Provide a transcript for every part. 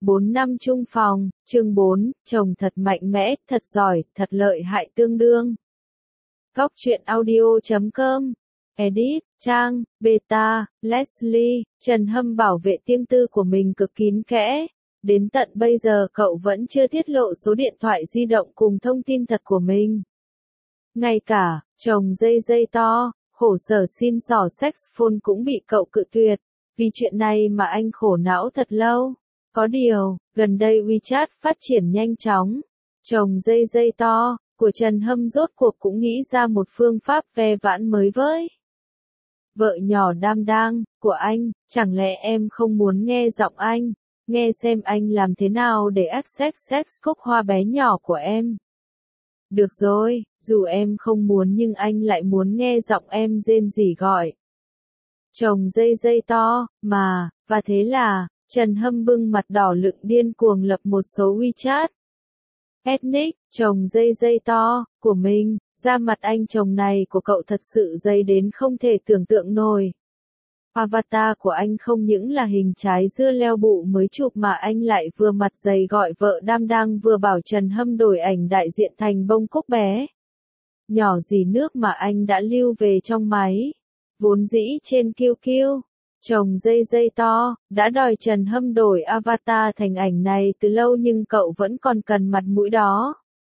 4 năm chung phòng, chương 4, chồng thật mạnh mẽ, thật giỏi, thật lợi hại tương đương. Góc truyện audio.com. Edit, Trang, Beta, Leslie, Trần Hâm bảo vệ riêng tư của mình cực kín kẽ. Đến tận bây giờ cậu vẫn chưa tiết lộ số điện thoại di động cùng thông tin thật của mình. Ngay cả, chồng dây to, khổ sở xin xỏ sex phone cũng bị cậu cự tuyệt. Vì chuyện này mà anh khổ não thật lâu. Có điều, gần đây WeChat phát triển nhanh chóng. Chồng dây to, của Trần Hâm rốt cuộc cũng nghĩ ra một phương pháp ve vãn mới với. Vợ nhỏ Đam Đang, của anh, chẳng lẽ em không muốn nghe giọng anh, nghe xem anh làm thế nào để access sex cúc hoa bé nhỏ của em. Được rồi, dù em không muốn nhưng anh lại muốn nghe giọng em rên rỉ gọi. Chồng dây to, và thế là, Trần Hâm bưng mặt đỏ lựng điên cuồng lập một số WeChat. Ethnic, chồng dây to, của mình, da mặt anh chồng này của cậu thật sự dày đến không thể tưởng tượng nổi. Avatar của anh không những là hình trái dưa leo bụ mới chụp mà anh lại vừa mặt dày gọi vợ Đam Đang vừa bảo Trần Hâm đổi ảnh đại diện thành bông cúc bé. Nhỏ gì nước mà anh đã lưu về trong máy. Vốn dĩ trên QQ, chồng dây to, đã đòi Trần Hâm đổi avatar thành ảnh này từ lâu nhưng cậu vẫn còn cần mặt mũi đó.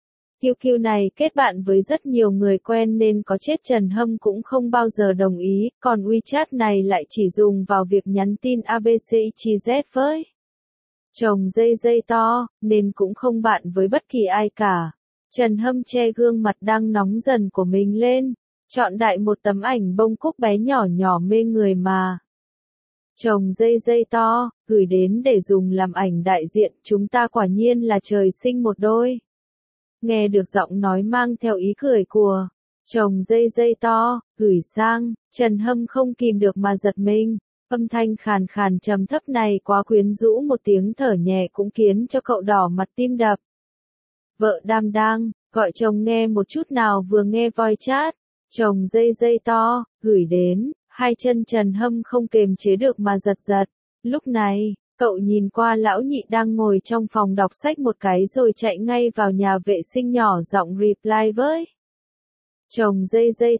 QQ này kết bạn với rất nhiều người quen nên có chết Trần Hâm cũng không bao giờ đồng ý, còn WeChat này lại chỉ dùng vào việc nhắn tin ABCXYZ với chồng dây to, nên cũng không bạn với bất kỳ ai cả. Trần Hâm che gương mặt đang nóng dần của mình lên, chọn đại một tấm ảnh bông cúc bé nhỏ mê người mà. Chồng dây to, gửi đến để dùng làm ảnh đại diện, chúng ta quả nhiên là trời sinh một đôi. Nghe được giọng nói mang theo ý cười của chồng dây to, gửi sang, Trần Hâm không kìm được mà giật mình. Âm thanh khàn khàn trầm thấp này quá quyến rũ, một tiếng thở nhẹ cũng khiến cho cậu đỏ mặt tim đập. Vợ Đam Đang, gọi chồng nghe một chút nào. Vừa nghe voice chat, chồng dây to, gửi đến, hai chân Trần Hâm không kềm chế được mà giật. Lúc này, cậu nhìn qua lão nhị đang ngồi trong phòng đọc sách một cái rồi chạy ngay vào nhà vệ sinh nhỏ giọng reply với. Chồng dây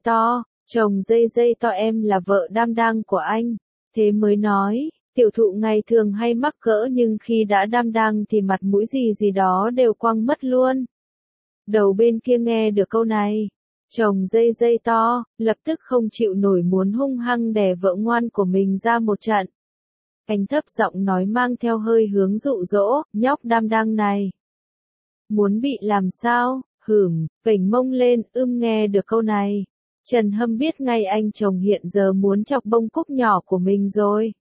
to em là vợ Đam Đang của anh. Thế mới nói, tiểu thụ ngày thường hay mắc cỡ nhưng khi đã Đam Đang thì mặt mũi gì đó đều quăng mất luôn. Đầu bên kia nghe được câu này, chồng dây to, lập tức không chịu nổi muốn hung hăng đè vợ ngoan của mình ra một trận. Anh thấp giọng nói mang theo hơi hướng dụ dỗ, nhóc Đam Đang này. Muốn bị làm sao, vểnh mông lên, nghe được câu này. Trần Hâm biết ngay anh chồng hiện giờ muốn chọc bông cúc nhỏ của mình rồi.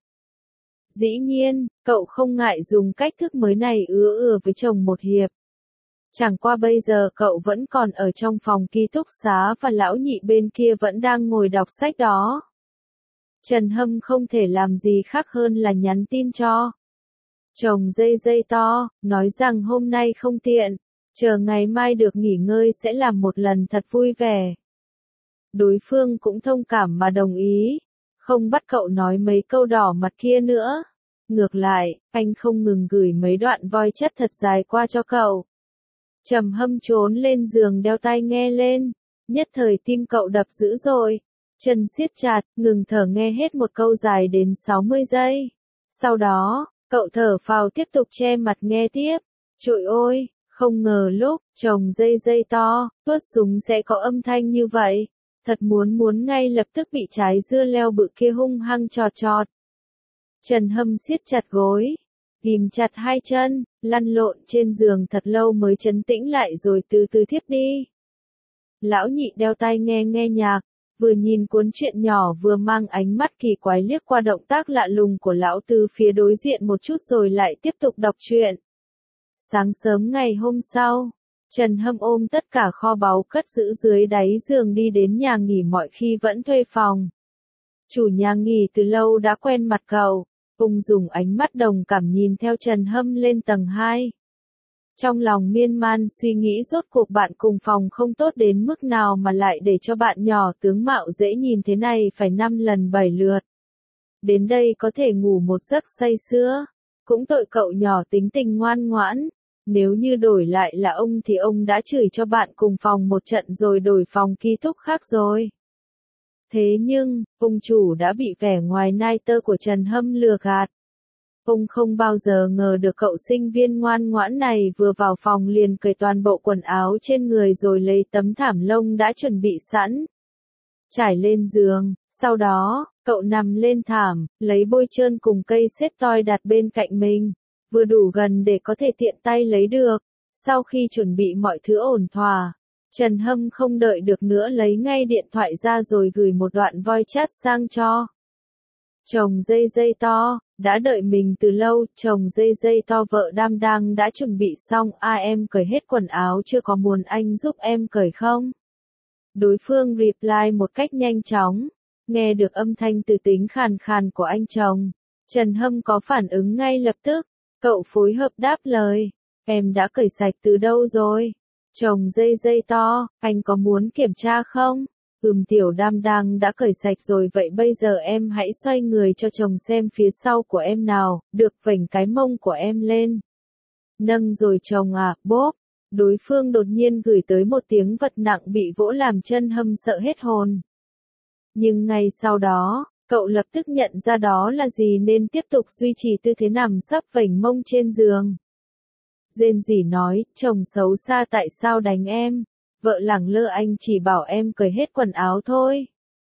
Dĩ nhiên, cậu không ngại dùng cách thức mới này ứa với chồng một hiệp. Chẳng qua bây giờ cậu vẫn còn ở trong phòng ký túc xá và lão nhị bên kia vẫn đang ngồi đọc sách đó. Trần Hâm không thể làm gì khác hơn là nhắn tin cho chồng dây to, nói rằng hôm nay không tiện, chờ ngày mai được nghỉ ngơi sẽ làm một lần thật vui vẻ. Đối phương cũng thông cảm mà đồng ý, không bắt cậu nói mấy câu đỏ mặt kia nữa. Ngược lại, anh không ngừng gửi mấy đoạn voice chat thật dài qua cho cậu. Trầm Hâm trốn lên giường đeo tai nghe lên, nhất thời tim cậu đập dữ dội, chân siết chặt, ngừng thở nghe hết một câu dài đến 60 giây. Sau đó, cậu thở phào tiếp tục che mặt nghe tiếp. Trội ôi, không ngờ lúc chồng dây to, tuốt súng sẽ có âm thanh như vậy. Thật muốn ngay lập tức bị trái dưa leo bự kia hung hăng chọt. Trần Hâm siết chặt gối, ghim chặt hai chân, lăn lộn trên giường thật lâu mới trấn tĩnh lại rồi từ từ thiếp đi. Lão nhị đeo tai nghe nhạc, vừa nhìn cuốn truyện nhỏ vừa mang ánh mắt kỳ quái liếc qua động tác lạ lùng của lão từ phía đối diện một chút rồi lại tiếp tục đọc truyện. Sáng sớm ngày hôm sau, Trần Hâm ôm tất cả kho báu cất giữ dưới đáy giường đi đến nhà nghỉ, mọi khi vẫn thuê phòng. Chủ nhà nghỉ từ lâu đã quen mặt cậu, cùng dùng ánh mắt đồng cảm nhìn theo Trần Hâm lên tầng 2. Trong lòng miên man suy nghĩ rốt cuộc bạn cùng phòng không tốt đến mức nào mà lại để cho bạn nhỏ tướng mạo dễ nhìn thế này phải 5 lần 7 lượt. Đến đây có thể ngủ một giấc say sưa. Cũng tội cậu nhỏ tính tình ngoan ngoãn. Nếu như đổi lại là ông thì ông đã chửi cho bạn cùng phòng một trận rồi đổi phòng ký túc khác rồi. Thế nhưng, ông chủ đã bị vẻ ngoài nai tơ của Trần Hâm lừa gạt. Ông không bao giờ ngờ được cậu sinh viên ngoan ngoãn này vừa vào phòng liền cởi toàn bộ quần áo trên người rồi lấy tấm thảm lông đã chuẩn bị sẵn. Trải lên giường, sau đó, cậu nằm lên thảm, lấy bôi trơn cùng cây sét toi đặt bên cạnh mình, vừa đủ gần để có thể tiện tay lấy được. Sau khi chuẩn bị mọi thứ ổn thỏa, Trần Hâm không đợi được nữa lấy ngay điện thoại ra rồi gửi một đoạn voice chat sang cho chồng dây dây to, đã đợi mình từ lâu, chồng dây dây to vợ Đam Đang đã chuẩn bị xong, em cởi hết quần áo chưa, có muốn anh giúp em cởi không? Đối phương reply một cách nhanh chóng, nghe được âm thanh từ tính khàn khàn của anh chồng. Trần Hâm có phản ứng ngay lập tức, cậu phối hợp đáp lời, em đã cởi sạch từ đâu rồi? Chồng dây dây to, anh có muốn kiểm tra không? Tiểu Đam Đang đã cởi sạch rồi, vậy bây giờ em hãy xoay người cho chồng xem phía sau của em nào, được, vểnh cái mông của em lên. Nâng rồi chồng à, bốp. Đối phương đột nhiên gửi tới một tiếng vật nặng bị vỗ làm Trần Hâm sợ hết hồn. Nhưng ngay sau đó, cậu lập tức nhận ra đó là gì nên tiếp tục duy trì tư thế nằm sấp vểnh mông trên giường. Rên rỉ nói, chồng xấu xa tại sao đánh em? Vợ lẳng lơ, anh chỉ bảo em cởi hết quần áo thôi.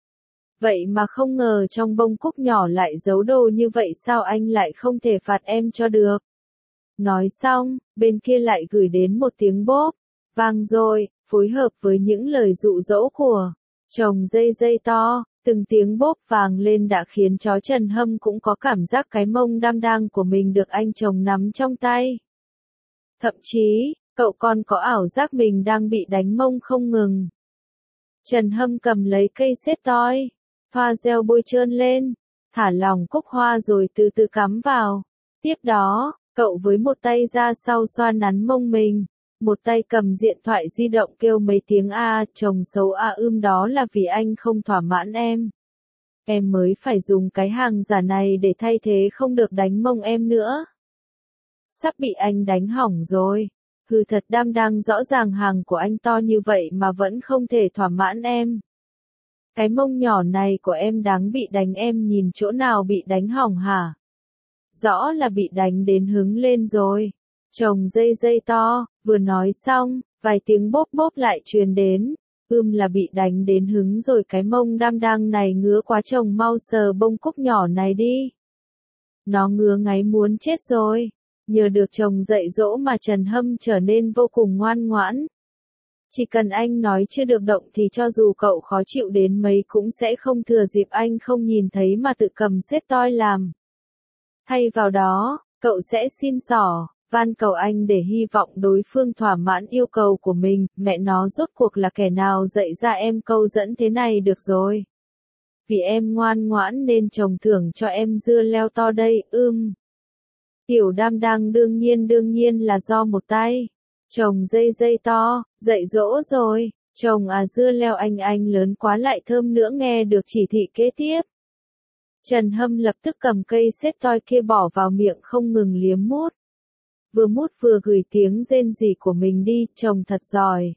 Vậy mà không ngờ trong bông cúc nhỏ lại giấu đồ như vậy, sao anh lại không thể phạt em cho được? Nói xong, bên kia lại gửi đến một tiếng bốp, vang rồi, phối hợp với những lời dụ dỗ của chồng dây dây to, từng tiếng bốp vang lên đã khiến chó Trần Hâm cũng có cảm giác cái mông Đam Đang của mình được anh chồng nắm trong tay. Thậm chí, cậu còn có ảo giác mình đang bị đánh mông không ngừng. Trần Hâm cầm lấy cây sét toi, thoa gel bôi trơn lên, thả lỏng cúc hoa rồi từ từ cắm vào. Tiếp đó, cậu với một tay ra sau xoa nắn mông mình, một tay cầm điện thoại di động kêu mấy tiếng chồng xấu đó là vì anh không thỏa mãn em. Em mới phải dùng cái hàng giả này để thay thế, không được đánh mông em nữa. Sắp bị anh đánh hỏng rồi. Hừ, thật Đam Đang, rõ ràng hàng của anh to như vậy mà vẫn không thể thỏa mãn em. Cái mông nhỏ này của em đáng bị đánh, em nhìn chỗ nào bị đánh hỏng hả? Rõ là bị đánh đến hứng lên rồi. Chồng dây dây to, vừa nói xong, vài tiếng bốp bốp lại truyền đến. Là bị đánh đến hứng rồi, cái mông Đam Đang này ngứa quá, chồng mau sờ bông cúc nhỏ này đi. Nó ngứa ngáy muốn chết rồi. Nhờ được chồng dạy dỗ mà Trần Hâm trở nên vô cùng ngoan ngoãn. Chỉ cần anh nói chưa được động thì cho dù cậu khó chịu đến mấy cũng sẽ không thừa dịp anh không nhìn thấy mà tự cầm sét toi làm. Thay vào đó, cậu sẽ xin xỏ, van cầu anh để hy vọng đối phương thỏa mãn yêu cầu của mình. Mẹ nó, rốt cuộc là kẻ nào dạy ra em câu dẫn thế này được rồi. Vì em ngoan ngoãn nên chồng thưởng cho em dưa leo to đây. Tiểu Đam Đang đương nhiên là do một tay chồng dây dây to dạy dỗ rồi. Chồng dưa leo anh lớn quá lại thơm nữa. Nghe được chỉ thị kế tiếp, Trần Hâm lập tức cầm cây sét toi kia bỏ vào miệng không ngừng liếm mút. Vừa mút vừa gửi tiếng rên rỉ của mình đi, chồng thật giỏi.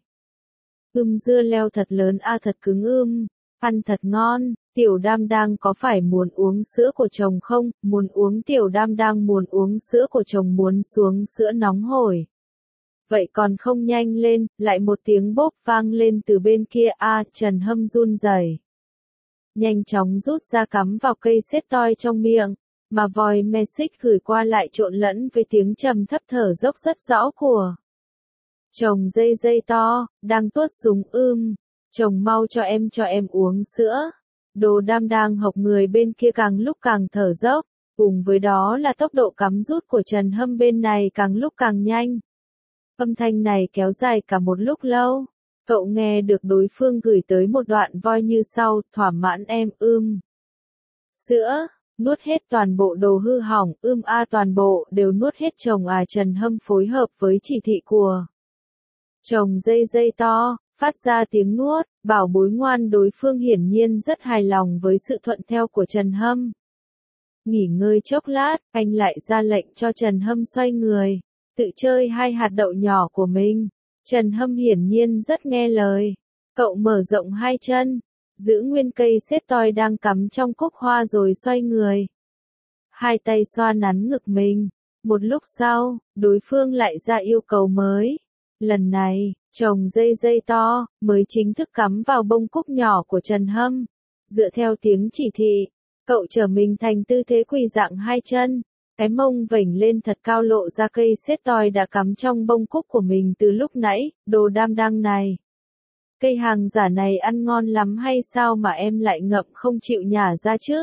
Dưa leo thật lớn thật cứng ăn thật ngon. Tiểu Đam Đang có phải muốn uống sữa của chồng không? Muốn uống. Tiểu Đam Đang muốn uống sữa của chồng, muốn xuống sữa nóng hổi. Vậy còn không nhanh lên, lại một tiếng bốp vang lên từ bên kia. Trần Hâm run rẩy, nhanh chóng rút ra cắm vào cây sét toi trong miệng, mà voice message gửi qua lại trộn lẫn với tiếng trầm thấp thở dốc rất rõ của chồng dây dây to, đang tuốt súng. Chồng mau cho em uống sữa. Đồ Đam Đang hộc người bên kia càng lúc càng thở dốc, cùng với đó là tốc độ cắm rút của Trần Hâm bên này càng lúc càng nhanh. Âm thanh này kéo dài cả một lúc lâu. Cậu nghe được đối phương gửi tới một đoạn voice như sau, thỏa mãn em. Sữa, nuốt hết toàn bộ đồ hư hỏng. Toàn bộ đều nuốt hết. Chồng Trần Hâm phối hợp với chỉ thị của chồng dây dây to, phát ra tiếng nuốt, bảo bối ngoan. Đối phương hiển nhiên rất hài lòng với sự thuận theo của Trần Hâm. Nghỉ ngơi chốc lát, anh lại ra lệnh cho Trần Hâm xoay người, tự chơi hai hạt đậu nhỏ của mình. Trần Hâm hiển nhiên rất nghe lời. Cậu mở rộng hai chân, giữ nguyên cây sét toi đang cắm trong cúc hoa rồi xoay người. Hai tay xoa nắn ngực mình. Một lúc sau, đối phương lại ra yêu cầu mới. Lần này, chồng dây to, mới chính thức cắm vào bông cúc nhỏ của Trần Hâm. Dựa theo tiếng chỉ thị, cậu trở mình thành tư thế quỳ dạng hai chân. Cái mông vểnh lên thật cao lộ ra cây sét toi đã cắm trong bông cúc của mình từ lúc nãy, đồ đam đăng này. Cây hàng giả này ăn ngon lắm hay sao mà em lại ngậm không chịu nhả ra chứ?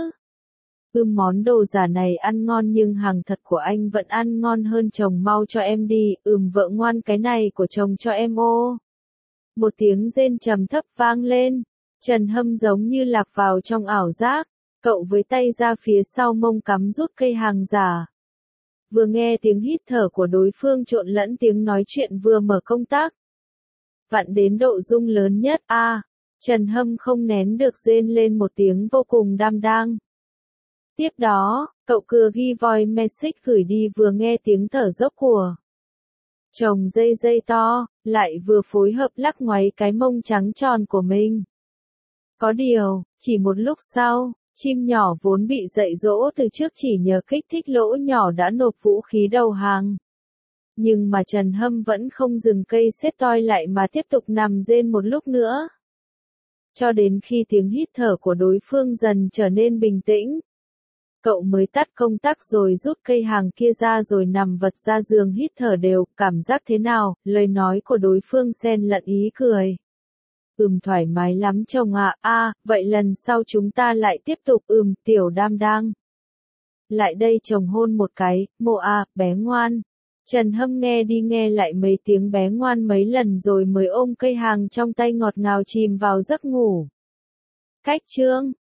Món đồ giả này ăn ngon nhưng hàng thật của anh vẫn ăn ngon hơn, chồng mau cho em đi, vợ ngoan, cái này của chồng cho em ô. Một tiếng rên trầm thấp vang lên, Trần Hâm giống như lạc vào trong ảo giác, cậu với tay ra phía sau mông cắm rút cây hàng giả. Vừa nghe tiếng hít thở của đối phương trộn lẫn tiếng nói chuyện vừa mở công tắc. Vặn đến độ rung lớn nhất, Trần Hâm không nén được rên lên một tiếng vô cùng đam đang. Tiếp đó, cậu cưa ghi voice message gửi đi, vừa nghe tiếng thở dốc của chồng dây to, lại vừa phối hợp lắc ngoáy cái mông trắng tròn của mình. Có điều, chỉ một lúc sau, chim nhỏ vốn bị dạy dỗ từ trước chỉ nhờ kích thích lỗ nhỏ đã nộp vũ khí đầu hàng. Nhưng mà Trần Hâm vẫn không dừng cây sét toi lại mà tiếp tục nằm rên một lúc nữa. Cho đến khi tiếng hít thở của đối phương dần trở nên bình tĩnh. Cậu mới tắt công tắc rồi rút cây hàng kia ra rồi nằm vật ra giường hít thở đều, cảm giác thế nào? Lời nói của đối phương xen lẫn ý cười. Thoải mái lắm chồng ạ, vậy lần sau chúng ta lại tiếp tục, tiểu đam đang. Lại đây chồng hôn một cái, bé ngoan. Trần Hâm nghe đi nghe lại mấy tiếng bé ngoan mấy lần rồi mới ôm cây hàng trong tay ngọt ngào chìm vào giấc ngủ. Cách chương